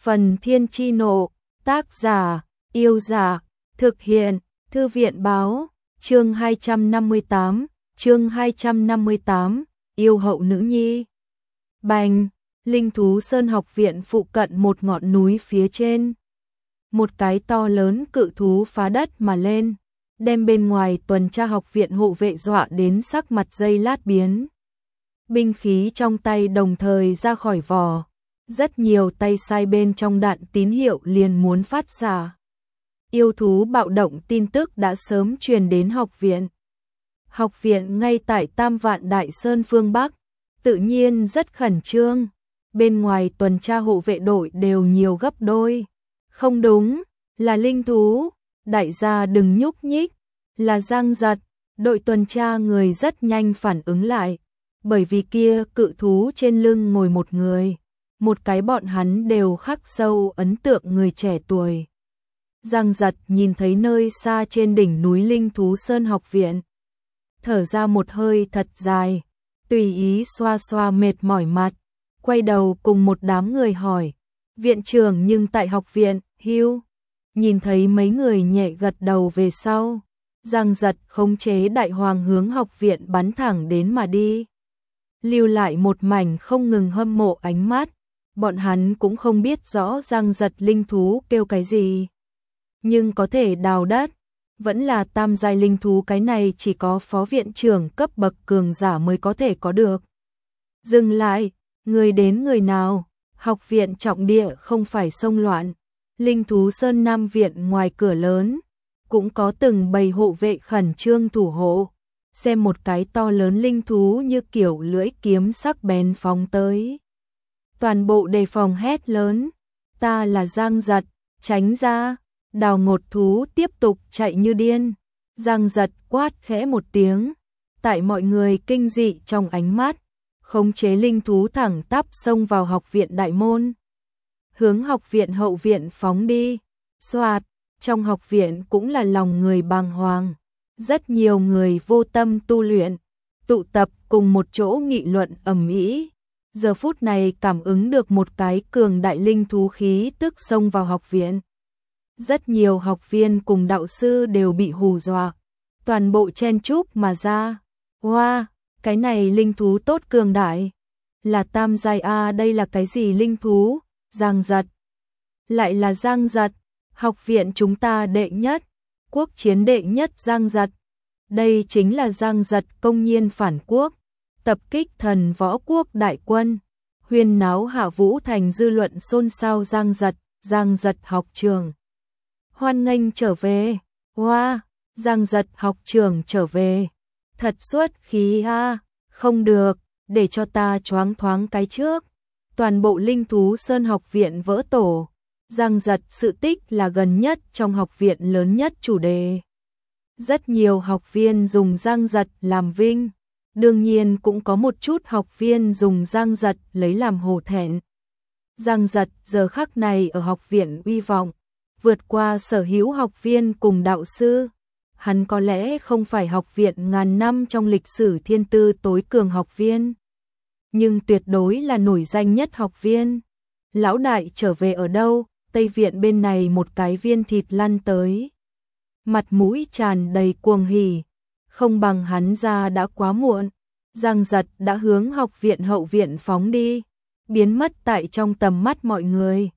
Phần Thiên Chi Nộ, tác giả, Yêu Giả, thực hiện, Thư viện Báo, chương 258, Yêu Hậu Nữ Nhi. Bành, Linh Thú Sơn học viện phụ cận một ngọn núi phía trên. Một cái to lớn cự thú phá đất mà lên, đem bên ngoài tuần tra học viện hộ vệ dọa đến sắc mặt giây lát biến. Binh khí trong tay đồng thời ra khỏi vỏ. Rất nhiều tay sai bên trong đạn tín hiệu liền muốn phát ra. Yêu thú bạo động tin tức đã sớm truyền đến học viện. Học viện ngay tại Tam Vạn Đại Sơn phương Bắc, tự nhiên rất khẩn trương. Bên ngoài tuần tra hộ vệ đội đều nhiều gấp đôi. Không đúng, là linh thú, đại gia đừng nhúc nhích, là Giang Giật. Đội tuần tra người rất nhanh phản ứng lại, bởi vì kia cự thú trên lưng ngồi một người. Một cái bọn hắn đều khắc sâu ấn tượng người trẻ tuổi. Giang Giật nhìn thấy nơi xa trên đỉnh núi Linh Thú Sơn học viện. Thở ra một hơi thật dài, tùy ý xoa xoa mệt mỏi mặt, quay đầu cùng một đám người hỏi. Viện trưởng nhưng tại học viện, hưu. Nhìn thấy mấy người nhẹ gật đầu về sau. Giang Giật khống chế đại hoàng hướng học viện bắn thẳng đến mà đi. Lưu lại một mảnh không ngừng hâm mộ ánh mắt. Bọn hắn cũng không biết rõ Giang Giật linh thú kêu cái gì. Nhưng có thể đào đất, vẫn là tam giai linh thú, cái này chỉ có phó viện trưởng cấp bậc cường giả mới có thể có được. Dừng lại, người đến người nào, học viện trọng địa không phải xông loạn. Linh Thú Sơn Nam viện ngoài cửa lớn, cũng có từng bầy hộ vệ khẩn trương thủ hộ. Xem một cái to lớn linh thú như kiểu lưỡi kiếm sắc bén phóng tới. Toàn bộ đề phòng hét lớn, ta là Giang Giật, tránh ra. Đào ngột thú tiếp tục chạy như điên. Giang Giật quát khẽ một tiếng, tại mọi người kinh dị trong ánh mắt, khống chế linh thú thẳng tắp xông vào học viện đại môn. Hướng học viện hậu viện phóng đi. Xoạt, trong học viện cũng là lòng người bàng hoàng. Rất nhiều người vô tâm tu luyện, tụ tập cùng một chỗ nghị luận ầm ĩ. Giờ phút này cảm ứng được một cái cường đại linh thú khí tức xông vào học viện. Rất nhiều học viên cùng đạo sư đều bị hù dọa, toàn bộ chen chúc mà ra. Wow, cái này linh thú tốt cường đại, là tam giai a, đây là cái gì linh thú? Giang Giật, lại là Giang Giật, học viện chúng ta đệ nhất, quốc chiến đệ nhất Giang Giật. Đây chính là Giang Giật công nhiên phản quốc, tập kích thần võ quốc đại quân, huyên náo Hạ Vũ Thành, dư luận xôn xao. Giang Giật học trường. Hoan nghênh trở về. Wow, Giang Giật học trường trở về. Thật xuất khí ha. Không được, để cho ta choáng thoáng cái trước. Toàn bộ Linh Thú Sơn học viện vỡ tổ. Giang Giật sự tích là gần nhất trong học viện lớn nhất chủ đề. Rất nhiều học viên dùng Giang Giật làm vinh. Đương nhiên cũng có một chút học viên dùng Giang Giật lấy làm hổ thẹn. Giang Giật giờ khắc này ở học viện uy vọng, vượt qua sở hữu học viên cùng đạo sư. Hắn có lẽ không phải học viện ngàn năm trong lịch sử thiên tư tối cường học viên, nhưng tuyệt đối là nổi danh nhất học viên. Lão đại trở về ở đâu? Tây viện bên này một cái viên thịt lăn tới. Mặt mũi tràn đầy cuồng hỉ, không bằng hắn ra đã quá muộn. Giang Giật đã hướng học viện hậu viện phóng đi, biến mất tại trong tầm mắt mọi người.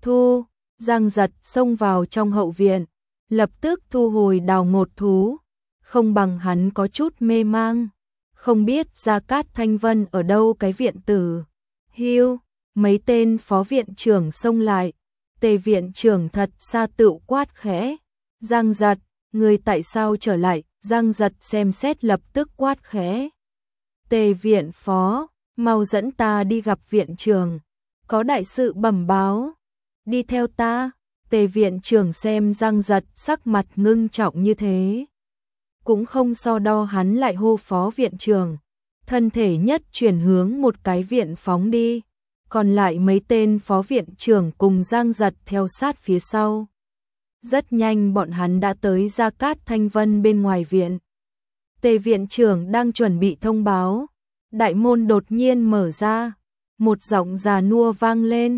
Giang Giật xông vào trong hậu viện, lập tức thu hồi đào ngột thú. Không bằng hắn có chút mê mang, không biết Gia Cát Thanh Vân ở đâu cái viện tử. Hiu, mấy tên phó viện trưởng xông lại. Tề viện trưởng thật xa tựu quát khẽ. Giang Giật, người tại sao trở lại? Giang Giật xem xét lập tức quát khẽ. Tề viện phó, mau dẫn ta đi gặp viện trưởng, có đại sự bẩm báo. Đi theo ta. Tề viện trưởng xem Giang Giật sắc mặt ngưng trọng như thế, cũng không so đo, hắn lại hô phó viện trưởng, thân thể nhất chuyển hướng một cái viện phóng đi. Còn lại mấy tên phó viện trưởng cùng Giang Giật theo sát phía sau. Rất nhanh bọn hắn đã tới Gia Cát Thanh Vân bên ngoài viện. Tề viện trưởng đang chuẩn bị thông báo, đại môn đột nhiên mở ra, một giọng già nua vang lên.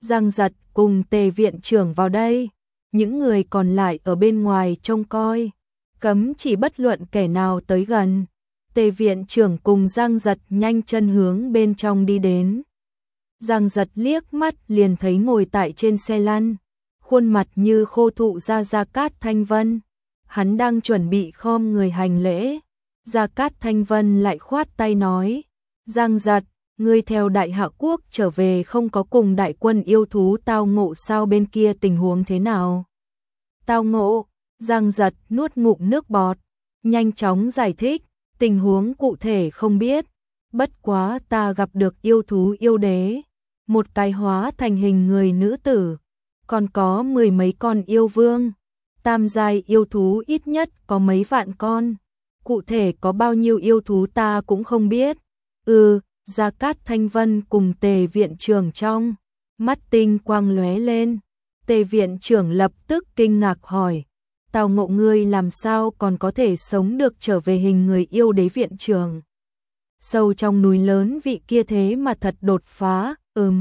Giang Giật cùng Tề viện trưởng vào đây, những người còn lại ở bên ngoài trông coi, cấm chỉ bất luận kẻ nào tới gần. Tề viện trưởng cùng Giang Giật nhanh chân hướng bên trong đi đến. Giang Giật liếc mắt liền thấy ngồi tại trên xe lăn, khuôn mặt như khô thụ Gia Cát Thanh Vân. Hắn đang chuẩn bị khom người hành lễ. Gia Cát Thanh Vân lại khoát tay nói, Giang Giật, ngươi theo Đại Hạ Quốc trở về không có cùng đại quân yêu thú tao ngộ sao, bên kia tình huống thế nào? Tao ngộ, Giang Giật nuốt ngụm nước bọt, nhanh chóng giải thích, tình huống cụ thể không biết, bất quá ta gặp được yêu thú yêu đế, một cái hóa thành hình người nữ tử, còn có 10 mấy con yêu vương, tam giai yêu thú ít nhất có mấy vạn con, cụ thể có bao nhiêu yêu thú ta cũng không biết. Gia Cát Thanh Vân cùng Tề viện trưởng trong mắt tinh quang lóe lên. Tề viện trưởng lập tức kinh ngạc hỏi, tao ngộ ngươi làm sao còn có thể sống được trở về hình người yêu đế? Viện trưởng sâu trong núi lớn vị kia thế mà thật đột phá.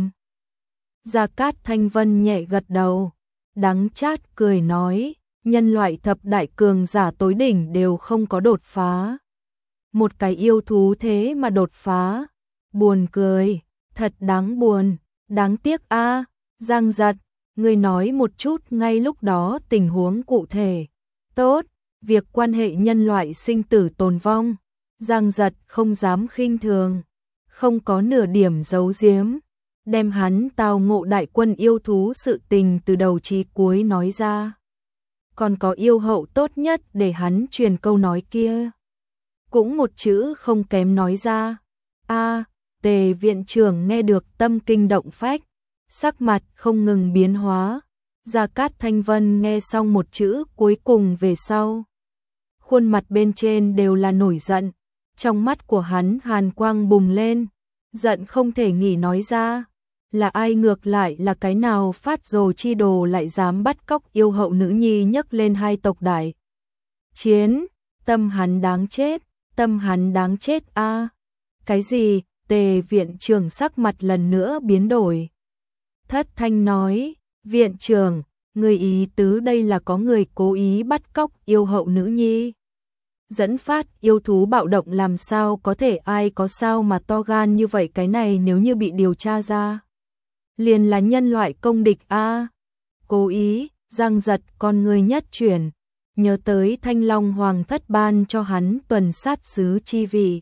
Gia Cát Thanh Vân nhẹ gật đầu, đắng chát cười nói, nhân loại thập đại cường giả tối đỉnh đều không có đột phá, một cái yêu thú thế mà đột phá, buồn cười, thật đáng buồn, đáng tiếc a. Giang Giật, ngươi nói một chút ngay lúc đó tình huống cụ thể. Tốt, việc quan hệ nhân loại sinh tử tồn vong, Giang Giật không dám khinh thường, không có nửa điểm giấu giếm, đem hắn tao ngộ đại quân yêu thú sự tình từ đầu chí cuối nói ra. Còn có yêu hậu tốt nhất để hắn truyền câu nói kia, cũng một chữ không kém nói ra. Tề viện trưởng nghe được tâm kinh động phách, sắc mặt không ngừng biến hóa. Gia Cát Thanh Vân nghe xong một chữ cuối cùng về sau, khuôn mặt bên trên đều là nổi giận, trong mắt của hắn hàn quang bùng lên, giận không thể nghỉ nói ra, là ai, ngược lại là cái nào phát rồ chi đồ lại dám bắt cóc yêu hậu nữ nhi, nhấc lên hai tộc đại chiến, tâm hắn đáng chết, tâm hắn đáng chết a. Cái gì? Tề viện trưởng sắc mặt lần nữa biến đổi. Thất thanh nói, viện trưởng, người ý tứ đây là có người cố ý bắt cóc yêu hậu nữ nhi, dẫn phát yêu thú bạo động, làm sao có thể, ai có sao mà to gan như vậy, cái này nếu như bị điều tra ra, liền là nhân loại công địch a. Cố ý. Giang Giật con người nhất chuyển, nhớ tới Thanh Long Hoàng thất ban cho hắn tuần sát sứ chi vị,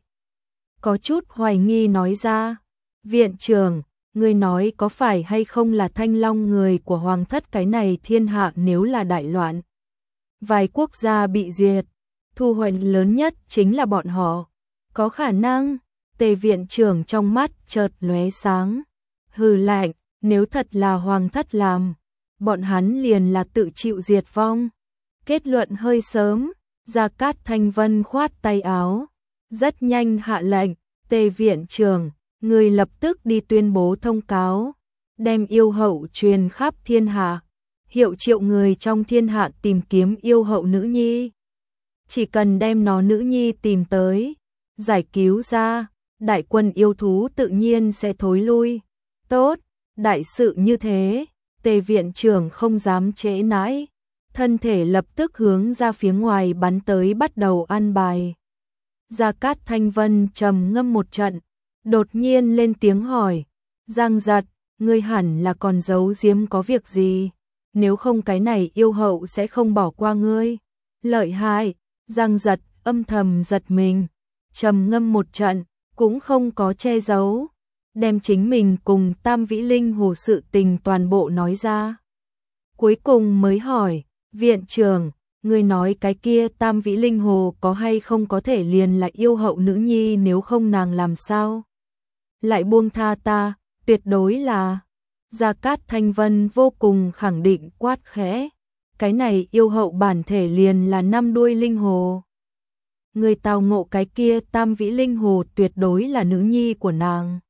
có chút hoài nghi nói ra, viện trưởng, ngươi nói có phải hay không là Thanh Long người của Hoàng thất, cái này thiên hạ nếu là đại loạn, vài quốc gia bị diệt, thu hoạch lớn nhất chính là bọn họ, có khả năng. Tề viện trưởng trong mắt chợt lóe sáng, hừ lạnh, nếu thật là Hoàng thất làm, bọn hắn liền là tự chịu diệt vong. Kết luận hơi sớm. Gia Cát Thanh Vân khoát tay áo, rất nhanh hạ lệnh, Tề viện trưởng, người lập tức đi tuyên bố thông cáo, đem yêu hậu truyền khắp thiên hạ, hiệu triệu người trong thiên hạ tìm kiếm yêu hậu nữ nhi. Chỉ cần đem nó nữ nhi tìm tới, giải cứu ra, đại quân yêu thú tự nhiên sẽ thối lui. Tốt, đại sự như thế. Tề viện trưởng không dám trễ nãi, thân thể lập tức hướng ra phía ngoài bắn tới, bắt đầu an bài. Gia Cát Thanh Vân trầm ngâm một trận, đột nhiên lên tiếng hỏi, Giang Giật, ngươi hẳn là còn giấu giếm có việc gì, nếu không cái này yêu hậu sẽ không bỏ qua ngươi. Lợi hại. Giang Giật âm thầm giật mình, trầm ngâm một trận, cũng không có che giấu, đem chính mình cùng Tam Vĩ Linh Hồ sự tình toàn bộ nói ra. Cuối cùng mới hỏi, viện trưởng, ngươi nói cái kia Tam Vĩ Linh Hồ có hay không có thể liền là yêu hậu nữ nhi, nếu không nàng làm sao lại buông tha ta? Tuyệt đối là. Gia Cát Thanh Vân vô cùng khẳng định quát khẽ, cái này yêu hậu bản thể liền là 5 đuôi linh hồ. Người tao ngộ cái kia Tam Vĩ Linh Hồ tuyệt đối là nữ nhi của nàng.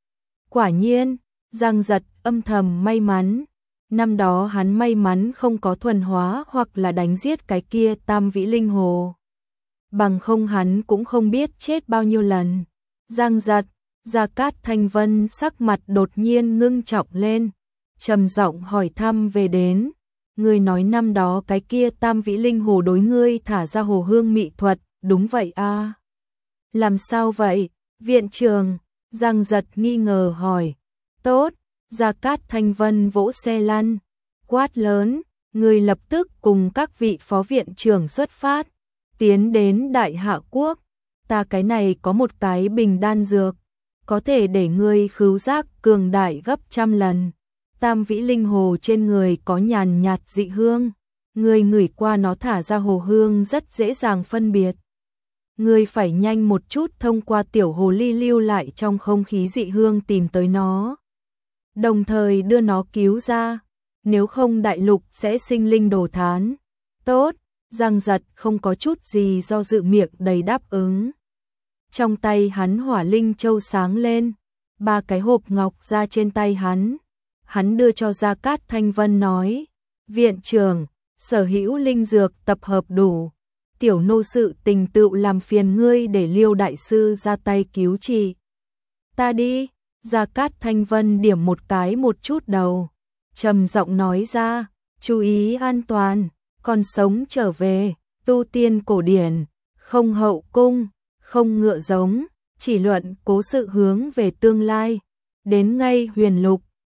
Quả nhiên. Giang Giật âm thầm may mắn, năm đó hắn may mắn không có thuần hóa hoặc là đánh giết cái kia Tam Vĩ Linh Hồ, bằng không hắn cũng không biết chết bao nhiêu lần. Giang Giật. Gia Cát Thanh Vân sắc mặt đột nhiên ngưng trọng lên, trầm giọng hỏi thăm về đến. Ngươi nói năm đó cái kia Tam Vĩ Linh Hồ đối ngươi thả ra hồ hương mị thuật, đúng vậy a? Làm sao vậy? Viện trưởng, Giang Giật nghi ngờ hỏi. Tốt, Gia Cát Thanh Vân vỗ xe lăn, quát lớn, người lập tức cùng các vị phó viện trưởng xuất phát, tiến đến Đại Hạ Quốc. Ta cái này có một cái bình đan dược, có thể để ngươi khứu giác cường đại gấp 100 lần. Tam Vĩ Linh Hồ trên người có nhàn nhạt dị hương, ngươi ngửi qua nó thả ra hồ hương rất dễ dàng phân biệt. Ngươi phải nhanh một chút thông qua tiểu hồ ly lưu lại trong không khí dị hương tìm tới nó, đồng thời đưa nó cứu ra, nếu không đại lục sẽ sinh linh đồ thán. Tốt, Giang Giật không có chút gì do dự miệng đầy đáp ứng. Trong tay hắn hỏa linh châu sáng lên, 3 cái hộp ngọc ra trên tay hắn đưa cho Gia Cát Thanh Vân nói, viện trưởng, sở hữu linh dược tập hợp đủ, tiểu nô sự tình tựu làm phiền ngươi để Liêu đại sư ra tay cứu trị. Ta đi, Gia Cát Thanh Vân điểm một cái một chút đầu, trầm giọng nói ra, chú ý an toàn, còn sống trở về, tu tiên cổ điển, không hậu cung, không ngựa giống, chỉ luận cố sự hướng về tương lai, đến ngay huyền lục.